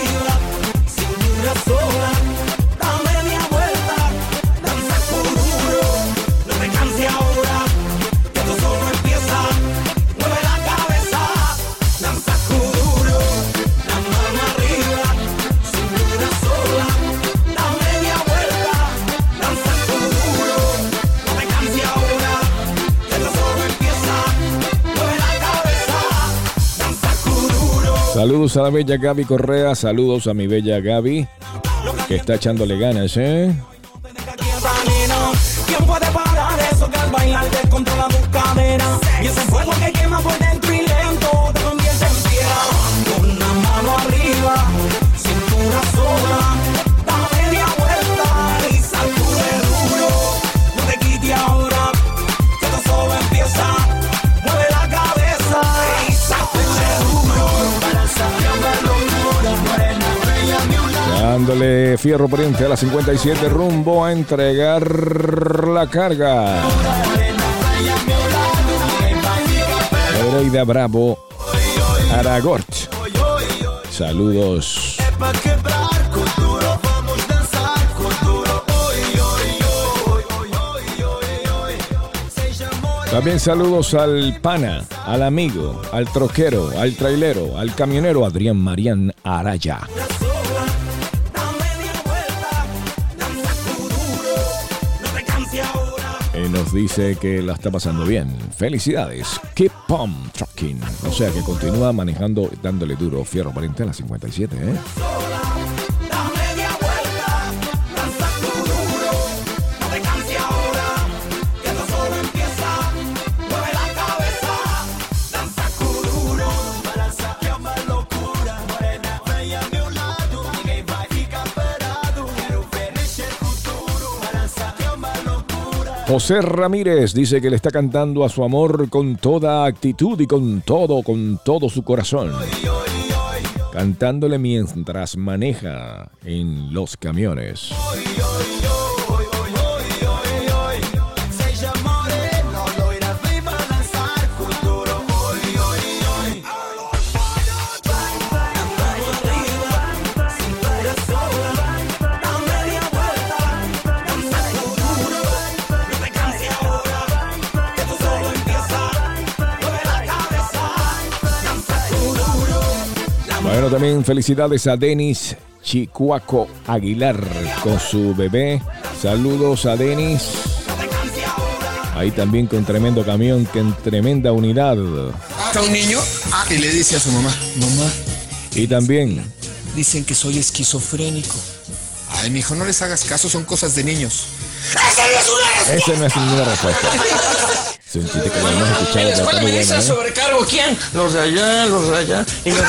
Saludos a la bella Gaby Correa, saludos a mi bella Gaby, que está echándole ganas, ¿eh? ¿Quién puede parar eso que al bailar descontrola tus caderas? Y ese fuego que quema por dentro y lento te convierte en piedra. Con una mano arriba, cintura sola, da media vuelta y sacude duro. No te quites ahora, que todo solo empieza. Mueve la cabeza y sacude duro. Para sacar la locura, morena, bella, mi una. Dándole fierro pariente a la 57 rumbo a entregar la carga. Hereida Bravo Aragort. Saludos. También saludos al pana, al amigo, al troquero, al trailero, al camionero Adrián Marián Araya. Nos dice que la está pasando bien. Felicidades. Keep on trucking. O sea que continúa manejando, dándole duro. Fierro pariente a la 57, ¿eh? José Ramírez dice que le está cantando a su amor con toda actitud y con todo su corazón. Cantándole mientras maneja en los camiones. Bueno, también felicidades a Denis Chicuaco Aguilar con su bebé. Saludos a Denis. Ahí también con tremendo camión, que en tremenda unidad. Está un niño y le dice a su mamá, mamá. Y también dicen que soy esquizofrénico. Ay, mijo, no les hagas caso, son cosas de niños. esa no es ninguna respuesta. Es un chiste que no hemos escuchado. En la escuela me dicen sobrecargo. ¿Quién? Los de allá y los de allá.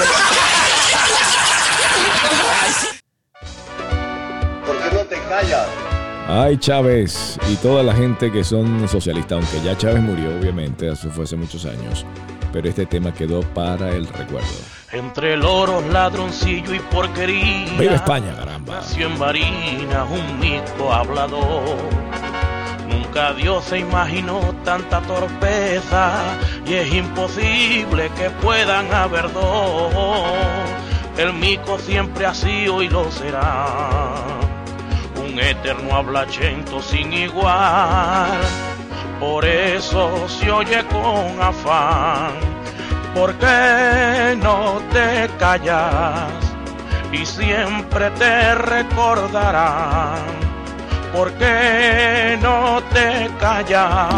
¿Por qué no te callas? Ay, Chávez y toda la gente que son socialistas, aunque ya Chávez murió, obviamente, eso fue hace muchos años, pero este tema quedó para el recuerdo. Entre loros, ladroncillo y porquería. ¡Viva España, caramba! Nació en Barinas un mico hablador. Nunca Dios se imaginó tanta torpeza y es imposible que puedan haber dos. El mico siempre ha sido y lo será, un eterno hablachento sin igual. Por eso se oye con afán, ¿por qué no te callas? Y siempre te recordarán, ¿por qué no te callas?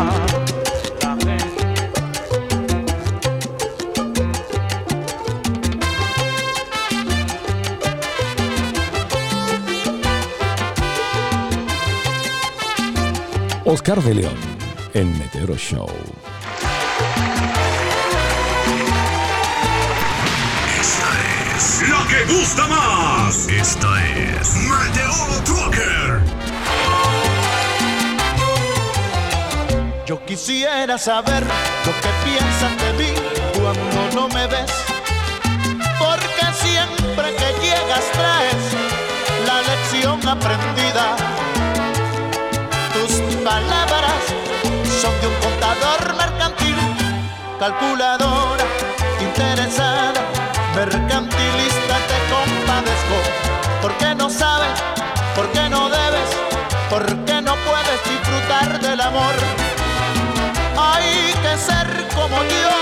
Oscar de León, el Meteoro Show. Esta es la que gusta más. Esta es Meteoro Trucker. Yo quisiera saber lo que piensas de mí cuando no me ves, porque siempre que llegas traes la lección aprendida. Tus palabras son de un contador mercantil, calculadora, interesada, mercantilista. Te compadezco, ¿por qué no sabes? ¿Por qué no debes? ¿Por qué no puedes disfrutar del amor? Hay que ser como yo,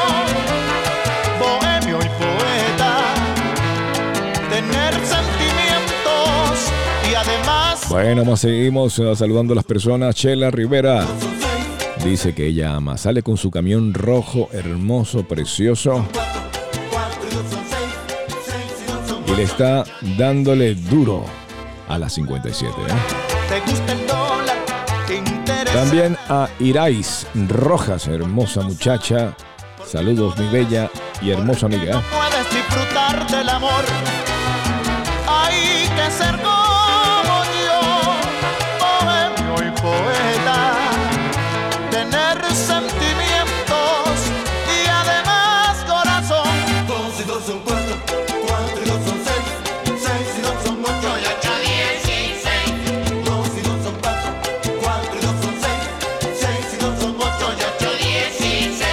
bohemio y poeta, tener sentimientos y además... Bueno, seguimos saludando a las personas. Chela Rivera dice que ella ama. Sale con su camión rojo, hermoso, precioso. Y le está dándole duro a las 57. ¿Te gusta el dólar? ¿Te interesa? También a Irais Rojas, hermosa muchacha. Saludos, mi bella y hermosa amiga. Puedes disfrutar del amor. Hay que ser como yo, bohemio y poeta, tener sentimientos y además corazón. 2 y 2 son 4, 4 y 2 son 6, 6 y 2 son 8 y 8, 16. 2 y 2 son 4, 4 y 2 son 6, 6 y 2 son 8 y 8, 16.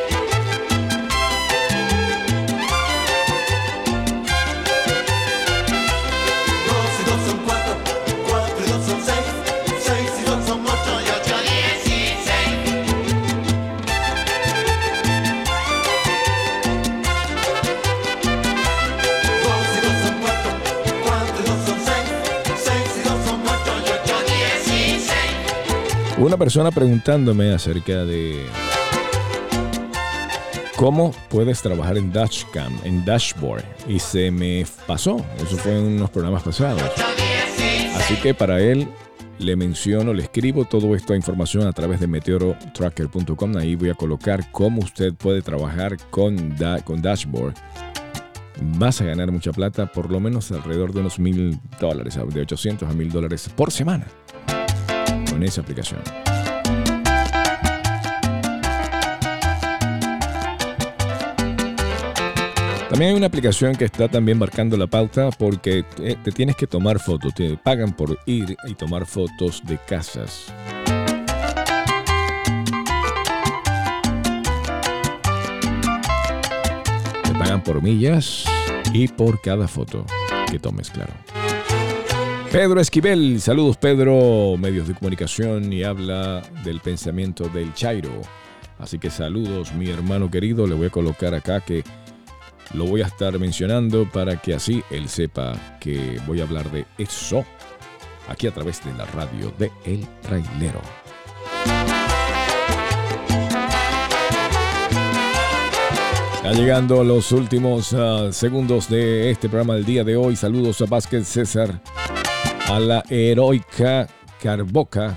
Una persona preguntándome acerca de cómo puedes trabajar en Dashcam, en Dashboard, y se me pasó. Eso fue en unos programas pasados. Así que para él le menciono, le escribo toda esta información a través de meteorotracker.com. Ahí voy a colocar cómo usted puede trabajar con Dashboard. Vas a ganar mucha plata, por lo menos alrededor de unos $1,000, de $800 a $1,000 por semana con esa aplicación. También hay una aplicación que está también marcando la pauta porque te tienes que tomar fotos. Te pagan por ir y tomar fotos de casas. Te pagan por millas y por cada foto que tomes, claro. Pedro Esquivel, saludos Pedro, medios de comunicación, y habla del pensamiento del Chairo. Así que saludos mi hermano querido, le voy a colocar acá que lo voy a estar mencionando para que así él sepa que voy a hablar de eso aquí a través de la radio de El Trailero. Ya llegando a los últimos segundos de este programa del día de hoy. Saludos a Vázquez César, a la heroica Carboca,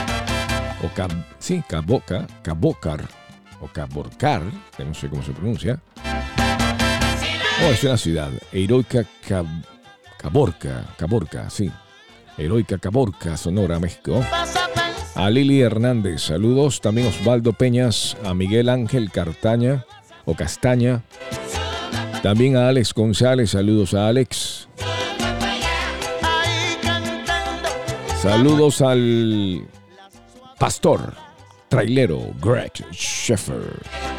Cabocar, o Caborcar, que no sé cómo se pronuncia. Es una ciudad, heroica Caborca, sí. Heroica Caborca, Sonora, México. A Lili Hernández, saludos. También Osvaldo Peñas, a Miguel Ángel Castaña. También a Alex González, saludos a Alex. Saludos al pastor trailero Greg Sheffer.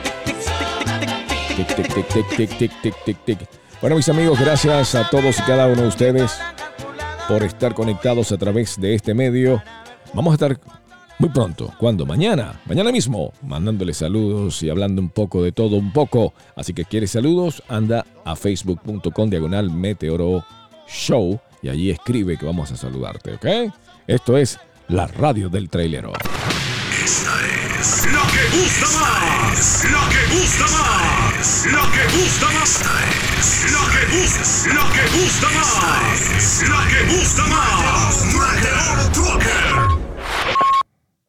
Tic. Bueno, mis amigos, gracias a todos y cada uno de ustedes por estar conectados a través de este medio. Vamos a estar muy pronto, ¿cuándo? Mañana mismo, mandándoles saludos y hablando un poco de todo un poco. Así que quieres saludos, anda a facebook.com/Meteoro Show y allí escribe que vamos a saludarte, ¿ok? Esto es la radio del trailero. Esta es la que gusta más. La que gusta más. La que gusta más. Esta es la que gusta más. La que gusta más. Meteoro Trucker.